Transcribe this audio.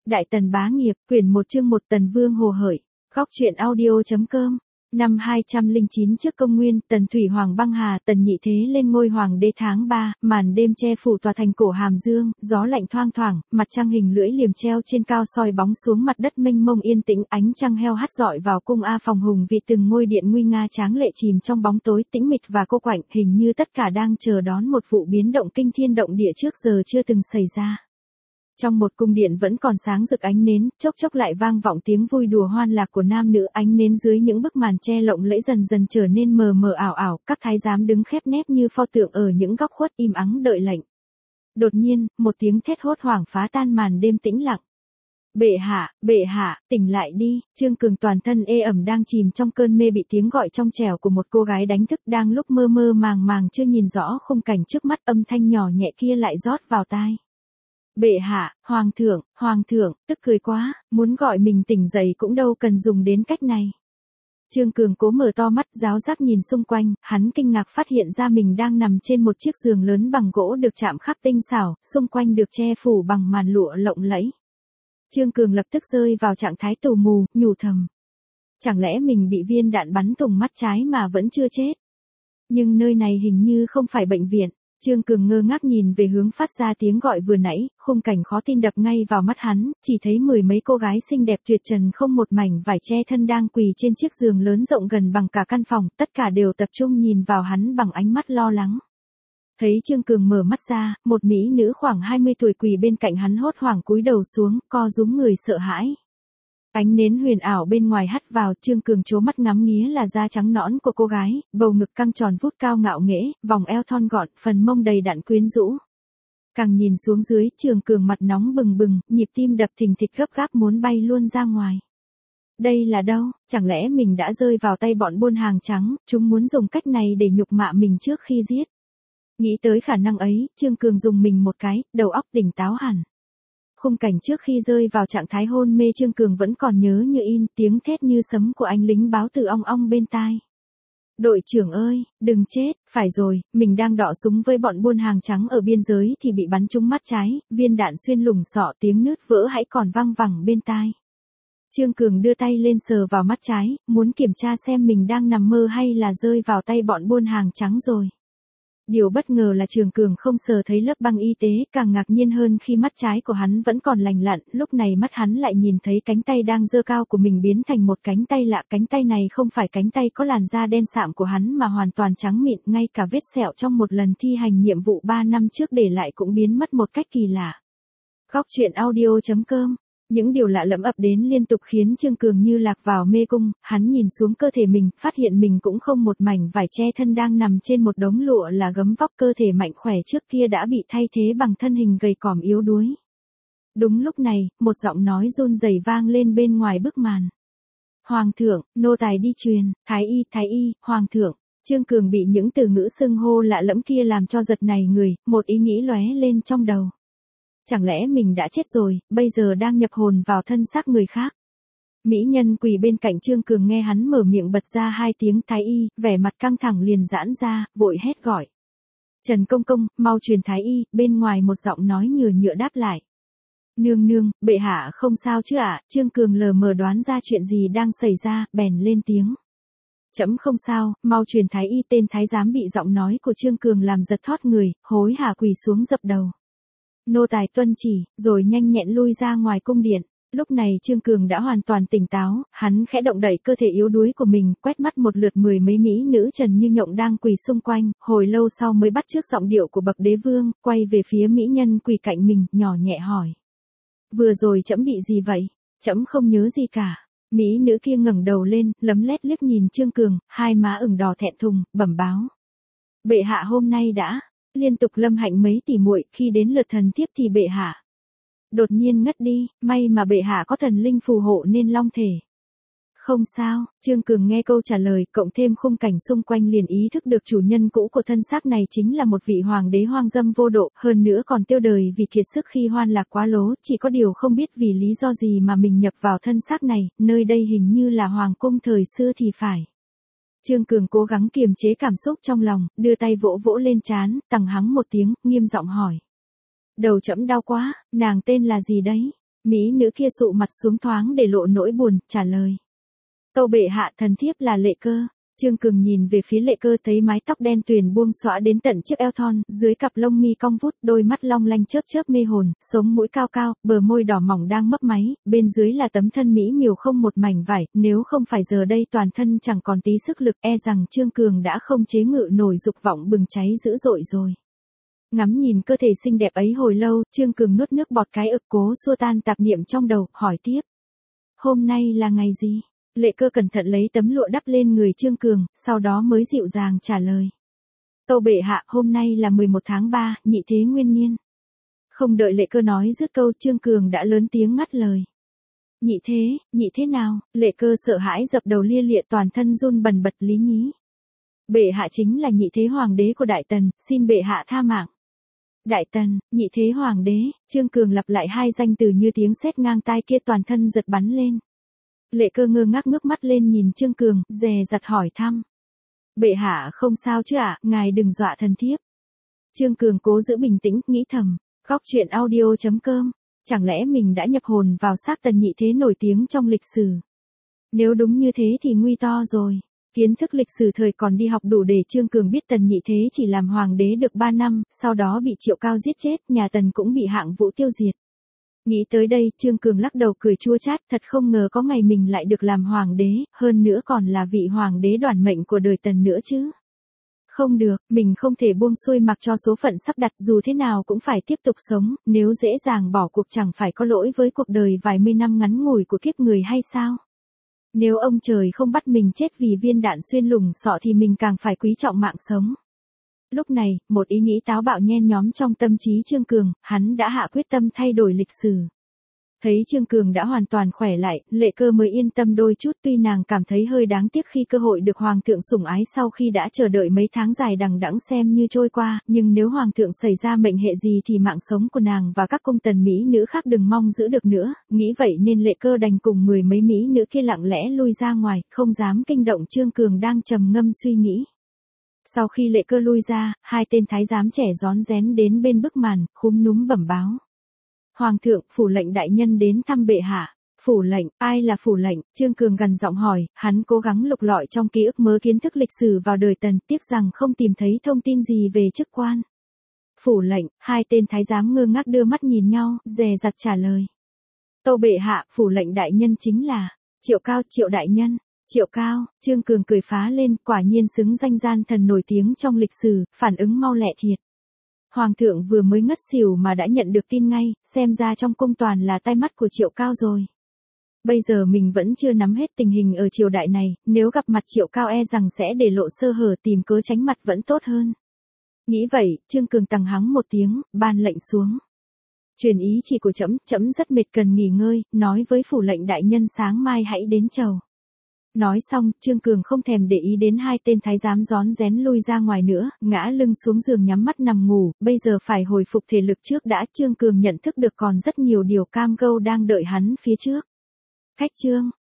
Đại Tần bá nghiệp, quyển 1 chương 1 Tần Vương Hồ Hởi. Góc truyện audio.com. Năm 209 trước công nguyên, Tần Thủy Hoàng băng hà, Tần Nhị Thế lên ngôi hoàng đế tháng 3, màn đêm che phủ tòa thành cổ Hàm Dương, gió lạnh thoang thoảng, mặt trăng hình lưỡi liềm treo trên cao soi bóng xuống mặt đất mênh mông yên tĩnh, ánh trăng heo hắt rọi vào cung A Phòng hùng vì từng ngôi điện nguy nga tráng lệ chìm trong bóng tối tĩnh mịch và cô quạnh, hình như tất cả đang chờ đón một vụ biến động kinh thiên động địa trước giờ chưa từng xảy ra. Trong một cung điện vẫn còn sáng rực ánh nến, chốc chốc lại vang vọng tiếng vui đùa hoan lạc của nam nữ, ánh nến dưới những bức màn che lộng lẫy dần dần trở nên mờ mờ ảo ảo, các thái giám đứng khép nép như pho tượng ở những góc khuất im ắng đợi lệnh. Đột nhiên, một tiếng thét hốt hoảng phá tan màn đêm tĩnh lặng. Bệ hạ, tỉnh lại đi." Trương Cường toàn thân ê ẩm đang chìm trong cơn mê bị tiếng gọi trong trẻo của một cô gái đánh thức, đang lúc mơ mơ màng màng chưa nhìn rõ khung cảnh trước mắt, âm thanh nhỏ nhẹ kia lại rót vào tai. "Bệ hạ, hoàng thượng, tức cười quá, muốn gọi mình tỉnh dậy cũng đâu cần dùng đến cách này." Trương Cường cố mở to mắt, ráo rác nhìn xung quanh, hắn kinh ngạc phát hiện ra mình đang nằm trên một chiếc giường lớn bằng gỗ được chạm khắc tinh xảo, xung quanh được che phủ bằng màn lụa lộng lẫy. Trương Cường lập tức rơi vào trạng thái tù mù, nhủ thầm. Chẳng lẽ mình bị viên đạn bắn thủng mắt trái mà vẫn chưa chết? Nhưng nơi này hình như không phải bệnh viện. Trương Cường ngơ ngác nhìn về hướng phát ra tiếng gọi vừa nãy, khung cảnh khó tin đập ngay vào mắt hắn, chỉ thấy mười mấy cô gái xinh đẹp tuyệt trần không một mảnh vải che thân đang quỳ trên chiếc giường lớn rộng gần bằng cả căn phòng, tất cả đều tập trung nhìn vào hắn bằng ánh mắt lo lắng. Thấy Trương Cường mở mắt ra, một mỹ nữ khoảng 20 tuổi quỳ bên cạnh hắn hốt hoảng cúi đầu xuống, co rúm người sợ hãi. Ánh nến huyền ảo bên ngoài hắt vào, Trương Cường trố mắt ngắm nghía là da trắng nõn của cô gái, bầu ngực căng tròn vút cao ngạo nghễ, vòng eo thon gọn, phần mông đầy đặn quyến rũ. Càng nhìn xuống dưới, Trương Cường mặt nóng bừng bừng, nhịp tim đập thình thịch gấp gáp muốn bay luôn ra ngoài. Đây là đâu? Chẳng lẽ mình đã rơi vào tay bọn buôn hàng trắng, chúng muốn dùng cách này để nhục mạ mình trước khi giết? Nghĩ tới khả năng ấy, Trương Cường dùng mình một cái, đầu óc tỉnh táo hẳn. Khung cảnh trước khi rơi vào trạng thái hôn mê Trương Cường vẫn còn nhớ như in, tiếng thét như sấm của anh lính báo từ ong ong bên tai. "Đội trưởng ơi, đừng chết." Phải rồi, mình đang đọ súng với bọn buôn hàng trắng ở biên giới thì bị bắn trúng mắt trái, viên đạn xuyên lủng sọ, tiếng nứt vỡ hãy còn vang vẳng bên tai. Trương Cường đưa tay lên sờ vào mắt trái, muốn kiểm tra xem mình đang nằm mơ hay là rơi vào tay bọn buôn hàng trắng rồi. Điều bất ngờ là Trương Cường không sờ thấy lớp băng y tế, càng ngạc nhiên hơn khi mắt trái của hắn vẫn còn lành lặn, lúc này mắt hắn lại nhìn thấy cánh tay đang giơ cao của mình biến thành một cánh tay lạ, cánh tay này không phải cánh tay có làn da đen sạm của hắn mà hoàn toàn trắng mịn, ngay cả vết sẹo trong một lần thi hành nhiệm vụ 3 năm trước để lại cũng biến mất một cách kỳ lạ. Góc truyện audio.com. Những điều lạ lẫm ập đến liên tục khiến Trương Cường như lạc vào mê cung, hắn nhìn xuống cơ thể mình, phát hiện mình cũng không một mảnh vải che thân đang nằm trên một đống lụa là gấm vóc, cơ thể mạnh khỏe trước kia đã bị thay thế bằng thân hình gầy còm yếu đuối. Đúng lúc này, một giọng nói run rẩy vang lên bên ngoài bức màn. "Hoàng thượng, nô tài đi truyền, thái y, hoàng thượng." Trương Cường bị những từ ngữ xưng hô lạ lẫm kia làm cho giật nảy người, một ý nghĩ lóe lên trong đầu. Chẳng lẽ mình đã chết rồi, bây giờ đang nhập hồn vào thân xác người khác? Mỹ nhân quỳ bên cạnh Trương Cường nghe hắn mở miệng bật ra 2 tiếng thái y, vẻ mặt căng thẳng liền giãn ra, vội hét gọi. "Trần công công, mau truyền thái y." Bên ngoài một giọng nói nhựa nhựa đáp lại. Nương, bệ hạ không sao chứ ạ?" Trương Cường lờ mờ đoán ra chuyện gì đang xảy ra, bèn lên tiếng. "Trẫm không sao, mau truyền thái y." Tên thái giám bị giọng nói của Trương Cường làm giật thót người, hối hả quỳ xuống dập đầu. "Nô tài tuân chỉ." Rồi nhanh nhẹn lui ra ngoài cung điện. Lúc này Trương Cường đã hoàn toàn tỉnh táo, hắn khẽ động đẩy cơ thể yếu đuối của mình, quét mắt một lượt mười mấy mỹ nữ trần như nhộng đang quỳ xung quanh, hồi lâu sau mới bắt chước giọng điệu của bậc đế vương, quay về phía mỹ nhân quỳ cạnh mình, nhỏ nhẹ hỏi. "Vừa rồi trẫm bị gì vậy?" "Trẫm không nhớ gì cả." Mỹ nữ kia ngẩng đầu lên, lấm lét liếc nhìn Trương Cường, hai má ửng đỏ thẹn thùng, bẩm báo. "Bệ hạ hôm nay đã liên tục lâm hạnh mấy tỷ muội, khi đến lượt thần thiếp thì bệ hạ đột nhiên ngất đi, may mà bệ hạ có thần linh phù hộ nên long thể." "Không sao." Trương Cường nghe câu trả lời, cộng thêm khung cảnh xung quanh liền ý thức được chủ nhân cũ của thân xác này chính là một vị hoàng đế hoang dâm vô độ, hơn nữa còn tiêu đời vì kiệt sức khi hoan lạc quá lố, chỉ có điều không biết vì lý do gì mà mình nhập vào thân xác này, nơi đây hình như là hoàng cung thời xưa thì phải. Trương Cường cố gắng kiềm chế cảm xúc trong lòng, đưa tay vỗ vỗ lên trán, tằng hắng một tiếng, nghiêm giọng hỏi. "Đầu trẫm đau quá, nàng tên là gì đấy?" Mỹ nữ kia sụ mặt xuống thoáng để lộ nỗi buồn, trả lời. Tâu bệ hạ, thần thiếp là Lệ Cơ. Trương Cường nhìn về phía Lệ Cơ, thấy mái tóc đen tuyền buông xõa đến tận chiếc eo thon, dưới cặp lông mi cong vút, đôi mắt long lanh chớp chớp mê hồn, sống mũi cao cao, bờ môi đỏ mỏng đang mấp máy, bên dưới là tấm thân mỹ miều không một mảnh vải, nếu không phải giờ đây toàn thân chẳng còn tí sức lực, e rằng Trương Cường đã không chế ngự nổi dục vọng bừng cháy dữ dội rồi. Ngắm nhìn cơ thể xinh đẹp ấy hồi lâu, Trương Cường nuốt nước bọt cái ực cố xua tan tạp niệm trong đầu, hỏi tiếp. Hôm nay là ngày gì? Lệ Cơ cẩn thận lấy tấm lụa đắp lên người Trương Cường, sau đó mới dịu dàng trả lời. Tâu bệ hạ, hôm nay là 11 tháng 3, nhị thế nguyên niên. Không đợi Lệ Cơ nói dứt câu, Trương Cường đã lớn tiếng ngắt lời. Nhị thế nào? Lệ Cơ sợ hãi dập đầu lia lịa, toàn thân run bần bật lý nhí. Bệ hạ chính là nhị thế hoàng đế của Đại Tần, xin bệ hạ tha mạng. Đại Tần, nhị thế hoàng đế, Trương Cường lặp lại hai danh từ như tiếng sét ngang tai kia, toàn thân giật bắn lên. Lệ Cơ ngơ ngác ngước mắt lên nhìn Trương Cường, dè dặt hỏi thăm. Bệ hạ không sao chứ ạ, ngài đừng dọa thần thiếp. Trương Cường cố giữ bình tĩnh, nghĩ thầm, Góc truyện audio.com, chẳng lẽ mình đã nhập hồn vào xác Tần nhị thế nổi tiếng trong lịch sử? Nếu đúng như thế thì nguy to rồi. Kiến thức lịch sử thời còn đi học đủ để Trương Cường biết Tần nhị thế chỉ làm hoàng đế được 3 năm, sau đó bị Triệu Cao giết chết, nhà Tần cũng bị Hạng Vũ tiêu diệt. Nghĩ tới đây, Trương Cường lắc đầu cười chua chát, thật không ngờ có ngày mình lại được làm hoàng đế, hơn nữa còn là vị hoàng đế đoản mệnh của đời Tần nữa chứ. Không được, mình không thể buông xuôi mặc cho số phận sắp đặt, dù thế nào cũng phải tiếp tục sống, nếu dễ dàng bỏ cuộc chẳng phải có lỗi với cuộc đời vài mươi năm ngắn ngủi của kiếp người hay sao? Nếu ông trời không bắt mình chết vì viên đạn xuyên lủng sọ thì mình càng phải quý trọng mạng sống. Lúc này, một ý nghĩ táo bạo nhen nhóm trong tâm trí Trương Cường, hắn đã hạ quyết tâm thay đổi lịch sử. Thấy Trương Cường đã hoàn toàn khỏe lại, Lệ Cơ mới yên tâm đôi chút, tuy nàng cảm thấy hơi đáng tiếc khi cơ hội được Hoàng thượng sủng ái sau khi đã chờ đợi mấy tháng dài đằng đẵng xem như trôi qua, nhưng nếu Hoàng thượng xảy ra mệnh hệ gì thì mạng sống của nàng và các cung tần mỹ nữ khác đừng mong giữ được nữa, nghĩ vậy nên Lệ Cơ đành cùng 10 mấy mỹ nữ kia lặng lẽ lui ra ngoài, không dám kinh động Trương Cường đang trầm ngâm suy nghĩ. Sau khi Lệ Cơ lui ra, hai tên thái giám trẻ rón rén đến bên bức màn, khúm núm bẩm báo. Hoàng thượng, phủ lệnh đại nhân đến thăm bệ hạ. Phủ lệnh, ai là phủ lệnh? Trương Cường gằn giọng hỏi, hắn cố gắng lục lọi trong ký ức mớ kiến thức lịch sử vào đời Tần, tiếc rằng không tìm thấy thông tin gì về chức quan. Phủ lệnh, hai tên thái giám ngơ ngác đưa mắt nhìn nhau, dè dặt trả lời. Tâu bệ hạ, phủ lệnh đại nhân chính là Triệu Cao, Triệu đại nhân. Triệu Cao, Trương Cường cười phá lên, quả nhiên xứng danh gian thần nổi tiếng trong lịch sử, phản ứng mau lẹ thiệt. Hoàng thượng vừa mới ngất xỉu mà đã nhận được tin ngay, xem ra trong cung toàn là tai mắt của Triệu Cao rồi. Bây giờ mình vẫn chưa nắm hết tình hình ở triều đại này, nếu gặp mặt Triệu Cao e rằng sẽ để lộ sơ hở, tìm cớ tránh mặt vẫn tốt hơn. Nghĩ vậy, Trương Cường tằng hắng một tiếng, ban lệnh xuống. Truyền ý chỉ của trẫm rất mệt cần nghỉ ngơi, nói với phủ lệnh đại nhân sáng mai hãy đến chầu. Nói xong, Trương Cường không thèm để ý đến hai tên thái giám rón rén lui ra ngoài nữa, ngã lưng xuống giường nhắm mắt nằm ngủ, bây giờ phải hồi phục thể lực trước đã. Trương Cường nhận thức được còn rất nhiều điều cam go đang đợi hắn phía trước. Khách Trương,